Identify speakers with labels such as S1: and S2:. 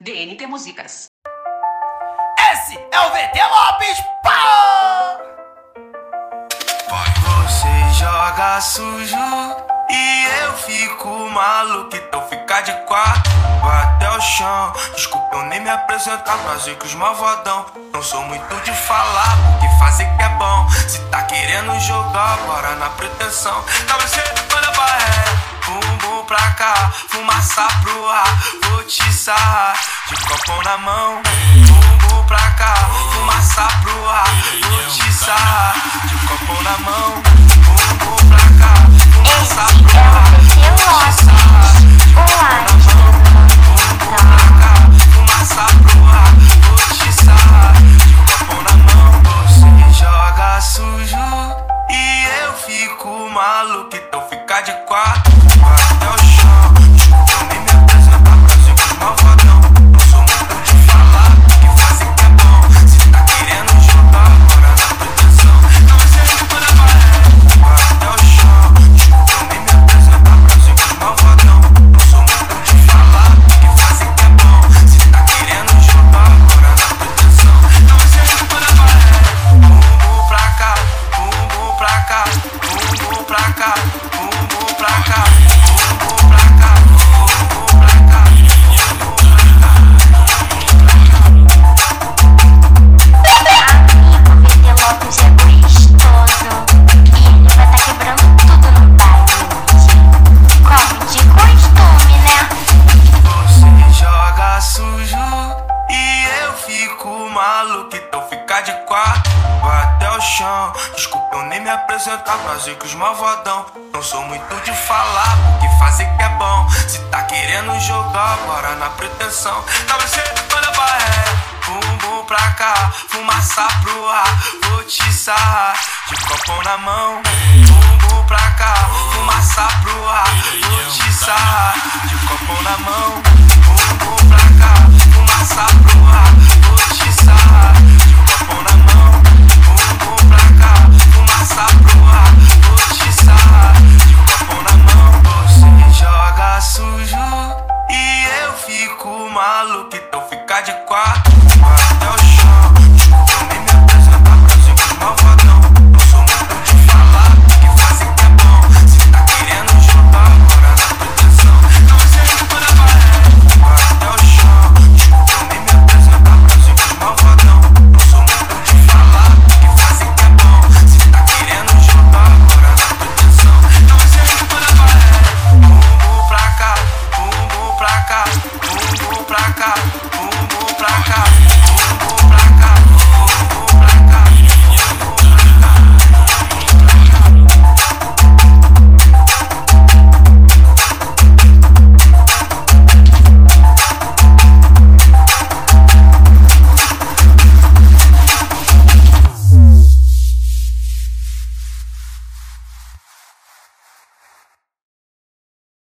S1: DNT Músicas.
S2: Esse é o VT Lopes, pá! Você joga sujo e eu fico maluco, então fica de quatro, vai até o chão. Desculpa eu nem me apresentar, prazer que os malvadão. Não sou muito de falar, porque fazer que é bom. Se tá querendo jogar, bora na pretensão. Então você manda pra ré, bumbum pra cá, fumaça pro ar, vou te sarrar de copo na mão. Bumbum pra cá, fumaça pro ar, vou te sarrar de copo na mão. Bumbum pra cá, fumaça pro ar, vou te sarrar de copo na mão. Bumbum pra cá, fumaça pro ar, vou te sarrar de copo na mão. Você joga sujo e eu fico maluco, então fica de quatro, vai até o chão. Desculpa eu nem me apresentar, prazer com os malvadão. Não sou muito de falar, que fazer que é bom. Se tá querendo jogar, bora na proteção. Então você manda pra ré, vai até o chão. Desculpa eu nem me apresentar, prazer com os malvadão. Não sou muito de falar, que fazer que é bom. Se tá querendo jogar, bora na proteção. Então você manda pra ré, bumbum pra cá, bumbum pra cá, bumbum pra cá, bumbum pra cá, bumbum pra cá, bumbum pra cá,
S3: Amigo, VT Lopes é gostoso e ele vai tá quebrando tudo no baile hoje. Como de costume, né?
S2: Você joga sujo e eu fico maluco, então fica de quatro, vai até o chão. Desculpa eu nem me apresentar, prazer que os malvadão. Não sou muito de falar, porque fazer que é bom. Se tá querendo jogar, bora na pretensão. Então você manda pra ré, bumbum pra cá, fumaça pro ar, vou te sarrar de copo na mão. Bumbum pra cá, fumaça pro ar, vou te sarrar de copo na mão. Bumbum pra cá, fumaça pro ar, vou te sarrar de copo na mão. Bumbum pra cá, fumaça pro ar, vou te sarrar de copo na mão. Você joga sujo e eu fico maluco, então fica de quatro,